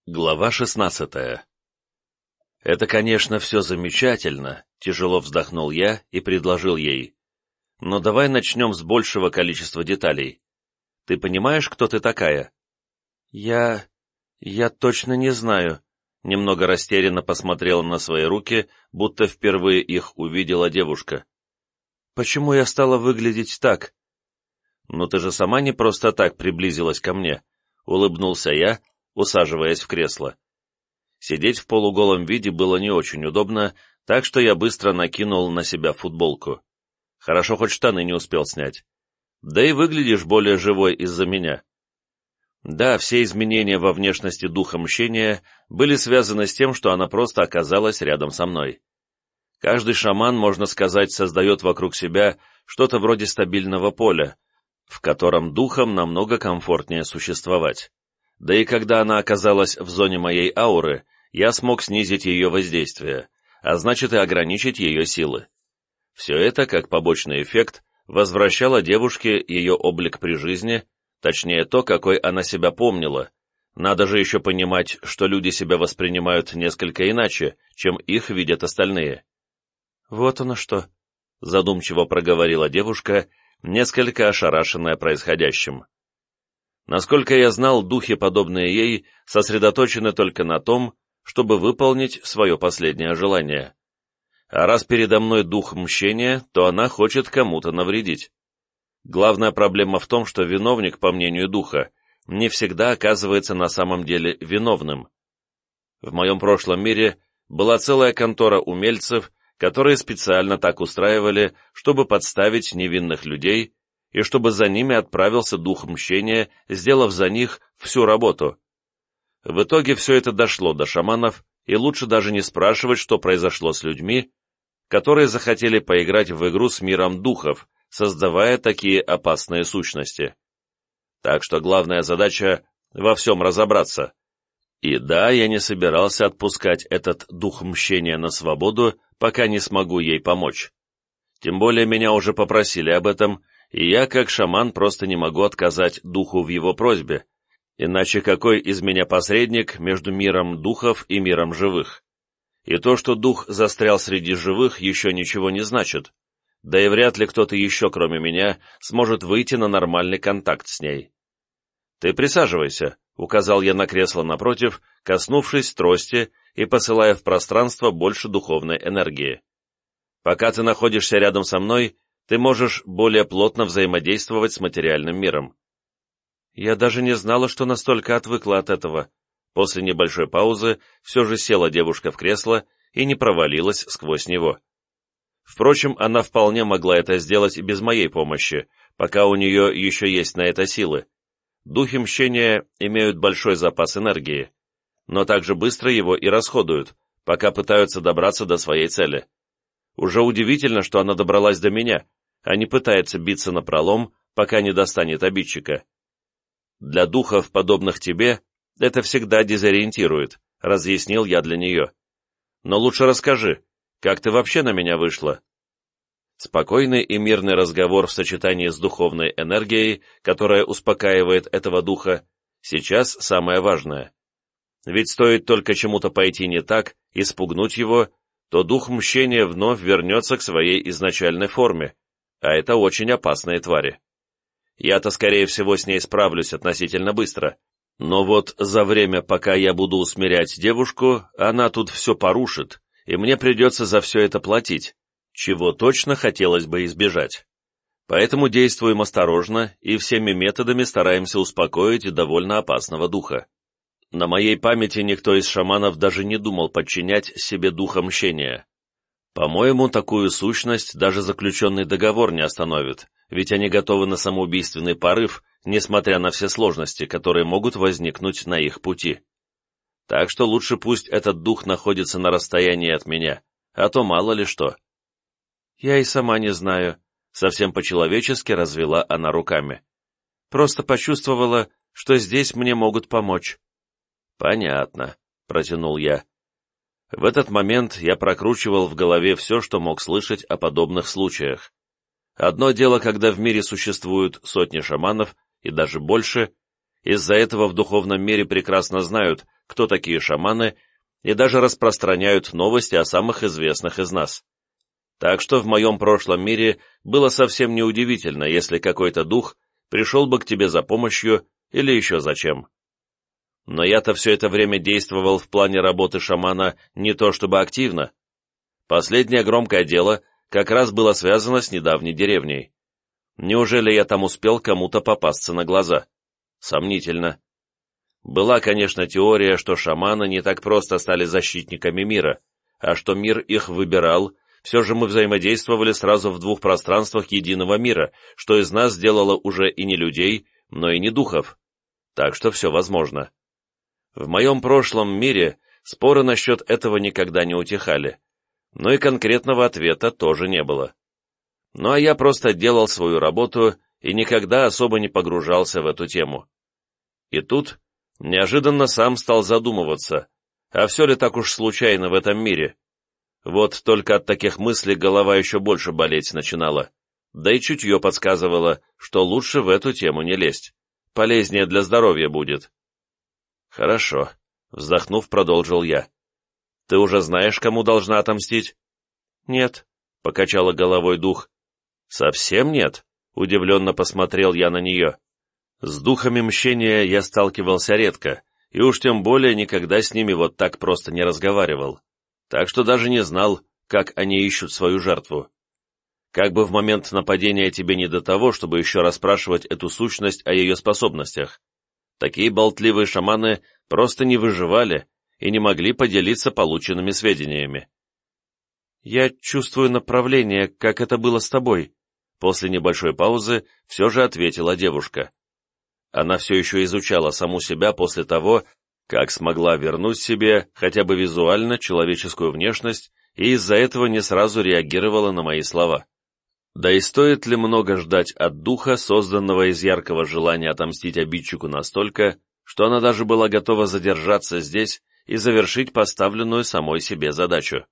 Глава 16. «Это, конечно, все замечательно», — тяжело вздохнул я и предложил ей. «Но давай начнем с большего количества деталей. Ты понимаешь, кто ты такая?» «Я точно не знаю», — немного растерянно посмотрела на свои руки, будто впервые их увидела девушка. «Почему я стала выглядеть так?» «Ну ты же сама не просто так приблизилась ко мне», — улыбнулся я, усаживаясь в кресло. Сидеть в полуголом виде было не очень удобно, так что я быстро накинул на себя футболку. Хорошо, хоть штаны не успел снять. Да и выглядишь более живой из-за меня. Да, все изменения во внешности духа мщения были связаны с тем, что она просто оказалась рядом со мной. Каждый шаман, можно сказать, создает вокруг себя что-то вроде стабильного поля, в котором духам намного комфортнее существовать. Да и когда она оказалась в зоне моей ауры, я смог снизить ее воздействие, а значит и ограничить ее силы. Все это, как побочный эффект, возвращало девушке ее облик при жизни, точнее то, какой она себя помнила. Надо же еще понимать, что люди себя воспринимают несколько иначе, чем их видят остальные. «Вот оно что», — задумчиво проговорила девушка, несколько ошарашенная происходящим. Насколько я знал, духи, подобные ей, сосредоточены только на том, чтобы выполнить свое последнее желание. А раз передо мной дух мщения, то она хочет кому-то навредить. Главная проблема в том, что виновник, по мнению духа, не всегда оказывается на самом деле виновным. В моем прошлом мире была целая контора умельцев, которые специально так устраивали, чтобы подставить невинных людей, и чтобы за ними отправился дух мщения, сделав за них всю работу. В итоге все это дошло до шаманов, и лучше даже не спрашивать, что произошло с людьми, которые захотели поиграть в игру с миром духов, создавая такие опасные сущности. Так что главная задача — во всем разобраться. И да, я не собирался отпускать этот дух мщения на свободу, пока не смогу ей помочь. Тем более меня уже попросили об этом, и я, как шаман, просто не могу отказать духу в его просьбе, иначе какой из меня посредник между миром духов и миром живых? И то, что дух застрял среди живых, еще ничего не значит, да и вряд ли кто-то еще, кроме меня, сможет выйти на нормальный контакт с ней. «Ты присаживайся», — указал я на кресло напротив, коснувшись трости и посылая в пространство больше духовной энергии. «Пока ты находишься рядом со мной, ты можешь более плотно взаимодействовать с материальным миром». Я даже не знала, что настолько отвыкла от этого. После небольшой паузы все же села девушка в кресло и не провалилась сквозь него. Впрочем, она вполне могла это сделать и без моей помощи, пока у нее еще есть на это силы. Духи мщения имеют большой запас энергии, но также быстро его и расходуют, пока пытаются добраться до своей цели. Уже удивительно, что она добралась до меня, а не пытается биться напролом, пока не достанет обидчика. Для духов, подобных тебе, это всегда дезориентирует, разъяснил я для нее. Но лучше расскажи, как ты вообще на меня вышла? Спокойный и мирный разговор в сочетании с духовной энергией, которая успокаивает этого духа, сейчас самое важное. Ведь стоит только чему-то пойти не так и спугнуть его, то дух мщения вновь вернется к своей изначальной форме, а это очень опасные твари. Я-то, скорее всего, с ней справлюсь относительно быстро, но вот за время, пока я буду усмирять девушку, она тут все порушит, и мне придется за все это платить, чего точно хотелось бы избежать. Поэтому действуем осторожно и всеми методами стараемся успокоить довольно опасного духа. На моей памяти никто из шаманов даже не думал подчинять себе духа мщения. По-моему, такую сущность даже заключенный договор не остановит, ведь они готовы на самоубийственный порыв, несмотря на все сложности, которые могут возникнуть на их пути. Так что лучше пусть этот дух находится на расстоянии от меня, а то мало ли что. Я и сама не знаю, совсем по-человечески развела она руками. Просто почувствовала, что здесь мне могут помочь. «Понятно», — протянул я. В этот момент я прокручивал в голове все, что мог слышать о подобных случаях. Одно дело, когда в мире существуют сотни шаманов, и даже больше, из-за этого в духовном мире прекрасно знают, кто такие шаманы, и даже распространяют новости о самых известных из нас. Так что в моем прошлом мире было совсем неудивительно, если какой-то дух пришел бы к тебе за помощью или еще зачем. Но я-то все это время действовал в плане работы шамана не то чтобы активно. Последнее громкое дело как раз было связано с недавней деревней. Неужели я там успел кому-то попасться на глаза? Сомнительно. Была, конечно, теория, что шаманы не так просто стали защитниками мира, а что мир их выбирал. Все же мы взаимодействовали сразу в двух пространствах единого мира, что из нас сделало уже и не людей, но и не духов. Так что все возможно. В моем прошлом мире споры насчет этого никогда не утихали, но и конкретного ответа тоже не было. Ну а я просто делал свою работу и никогда особо не погружался в эту тему. И тут неожиданно сам стал задумываться, а все ли так уж случайно в этом мире? Вот только от таких мыслей голова еще больше болеть начинала, да и чутье подсказывало, что лучше в эту тему не лезть, полезнее для здоровья будет. «Хорошо», — вздохнув, продолжил я. «Ты уже знаешь, кому должна отомстить?» «Нет», — покачала головой дух. «Совсем нет?» — удивленно посмотрел я на нее. С духами мщения я сталкивался редко, и уж тем более никогда с ними вот так просто не разговаривал, так что даже не знал, как они ищут свою жертву. Как бы в момент нападения тебе не до того, чтобы еще расспрашивать эту сущность о ее способностях. Такие болтливые шаманы просто не выживали и не могли поделиться полученными сведениями. «Я чувствую направление, как это было с тобой», — после небольшой паузы все же ответила девушка. Она все еще изучала саму себя после того, как смогла вернуть себе хотя бы визуально человеческую внешность и из-за этого не сразу реагировала на мои слова. Да и стоит ли много ждать от духа, созданного из яркого желания отомстить обидчику настолько, что она даже была готова задержаться здесь и завершить поставленную самой себе задачу?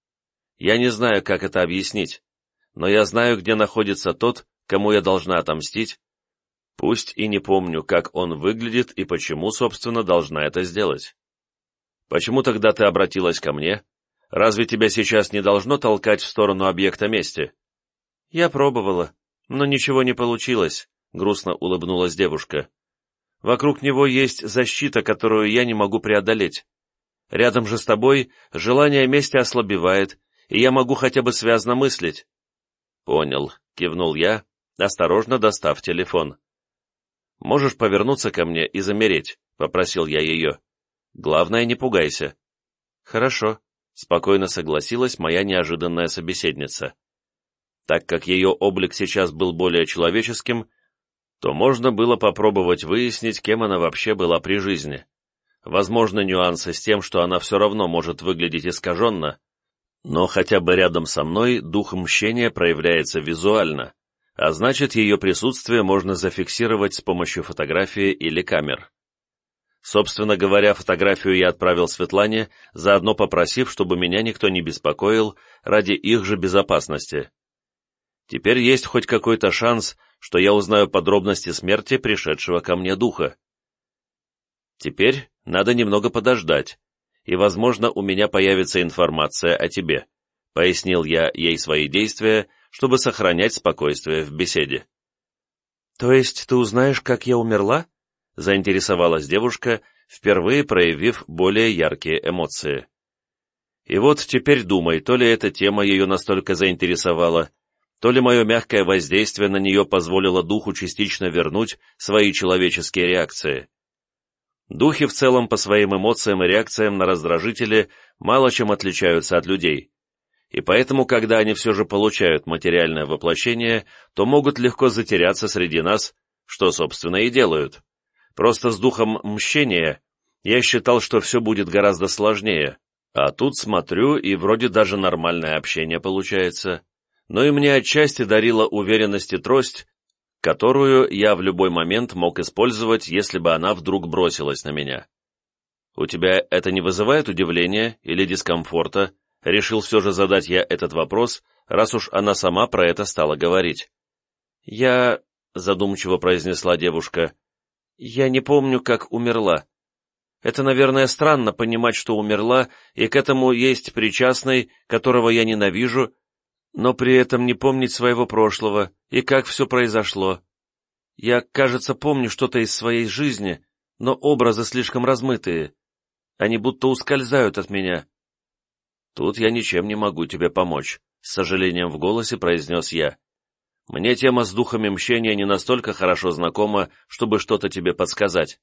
Я не знаю, как это объяснить, но я знаю, где находится тот, кому я должна отомстить, пусть и не помню, как он выглядит и почему, собственно, должна это сделать. Почему тогда ты обратилась ко мне? Разве тебя сейчас не должно толкать в сторону объекта мести? Я пробовала, но ничего не получилось, грустно улыбнулась девушка. Вокруг него есть защита, которую я не могу преодолеть. Рядом же с тобой желание мести ослабевает, и я могу хотя бы связно мыслить. Понял, кивнул я, осторожно достав телефон. «Можешь повернуться ко мне и замереть», — попросил я ее. «Главное, не пугайся». «Хорошо», — спокойно согласилась моя неожиданная собеседница. Так как ее облик сейчас был более человеческим, то можно было попробовать выяснить, кем она вообще была при жизни. Возможны нюансы с тем, что она все равно может выглядеть искаженно, но хотя бы рядом со мной дух мщения проявляется визуально, а значит, ее присутствие можно зафиксировать с помощью фотографии или камер. Собственно говоря, фотографию я отправил Светлане, заодно попросив, чтобы меня никто не беспокоил ради их же безопасности. Теперь есть хоть какой-то шанс, что я узнаю подробности смерти пришедшего ко мне духа. Теперь надо немного подождать, и, возможно, у меня появится информация о тебе, пояснил я ей свои действия, чтобы сохранять спокойствие в беседе. «То есть ты узнаешь, как я умерла?» — заинтересовалась девушка, впервые проявив более яркие эмоции. И вот теперь думай, то ли эта тема ее настолько заинтересовала, то ли мое мягкое воздействие на нее позволило духу частично вернуть свои человеческие реакции. Духи в целом по своим эмоциям и реакциям на раздражители мало чем отличаются от людей, и поэтому, когда они все же получают материальное воплощение, то могут легко затеряться среди нас, что, собственно, и делают. Просто с духом мщения я считал, что все будет гораздо сложнее, а тут смотрю, и вроде даже нормальное общение получается. Но и мне отчасти дарила уверенность и трость, которую я в любой момент мог использовать, если бы она вдруг бросилась на меня. «У тебя это не вызывает удивления или дискомфорта?» Решил все же задать я этот вопрос, раз уж она сама про это стала говорить. «Я...» — задумчиво произнесла девушка. «Я не помню, как умерла. Это, наверное, странно понимать, что умерла, и к этому есть причастный, которого я ненавижу, но при этом не помнить своего прошлого и как все произошло. Я, кажется, помню что-то из своей жизни, но образы слишком размытые. Они будто ускользают от меня. Тут я ничем не могу тебе помочь, с сожалением в голосе произнес я. Мне тема с духами мщения не настолько хорошо знакома, чтобы что-то тебе подсказать.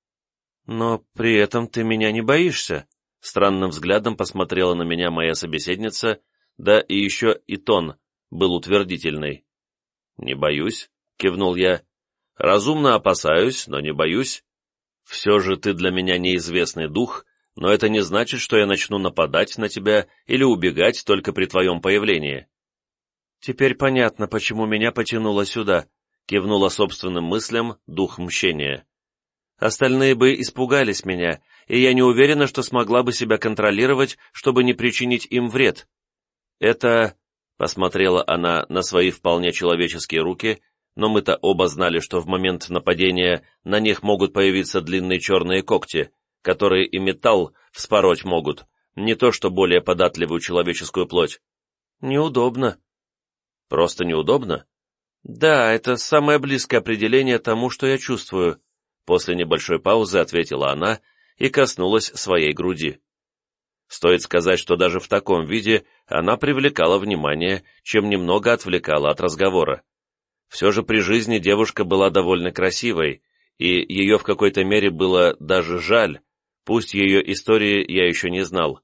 Но при этом ты меня не боишься? Странным взглядом посмотрела на меня моя собеседница, да и еще и тон был утвердительный. «Не боюсь», — кивнул я. «Разумно опасаюсь, но не боюсь. Все же ты для меня неизвестный дух, но это не значит, что я начну нападать на тебя или убегать только при твоем появлении». «Теперь понятно, почему меня потянуло сюда», — кивнула собственным мыслям дух мщения. «Остальные бы испугались меня, и я не уверена, что смогла бы себя контролировать, чтобы не причинить им вред. Это...» — посмотрела она на свои вполне человеческие руки, но мы-то оба знали, что в момент нападения на них могут появиться длинные черные когти, которые и металл вспороть могут, не то что более податливую человеческую плоть. «Неудобно». «Просто неудобно?» «Да, это самое близкое определение тому, что я чувствую», после небольшой паузы ответила она и коснулась своей груди. Стоит сказать, что даже в таком виде она привлекала внимание, чем немного отвлекала от разговора. Все же при жизни девушка была довольно красивой, и ее в какой-то мере было даже жаль, пусть ее истории я еще не знал.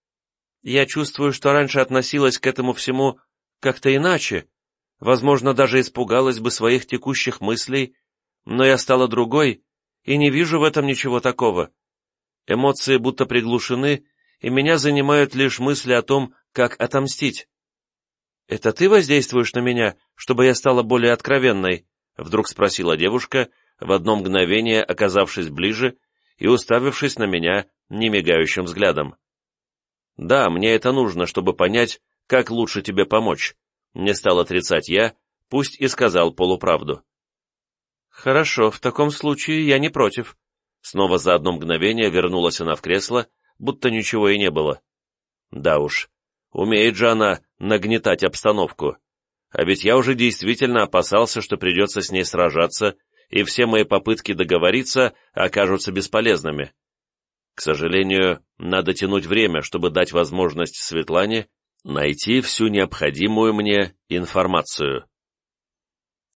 «Я чувствую, что раньше относилась к этому всему как-то иначе, возможно, даже испугалась бы своих текущих мыслей, но я стала другой и не вижу в этом ничего такого. Эмоции будто приглушены, и меня занимают лишь мысли о том, как отомстить». «Это ты воздействуешь на меня, чтобы я стала более откровенной?» — вдруг спросила девушка, в одно мгновение оказавшись ближе и уставившись на меня немигающим взглядом. «Да, мне это нужно, чтобы понять, как лучше тебе помочь», — не стал отрицать я, пусть и сказал полуправду. «Хорошо, в таком случае я не против». Снова за одно мгновение вернулась она в кресло, будто ничего и не было. Да уж, умеет же она нагнетать обстановку. А ведь я уже действительно опасался, что придется с ней сражаться, и все мои попытки договориться окажутся бесполезными. К сожалению, надо тянуть время, чтобы дать возможность Светлане найти всю необходимую мне информацию.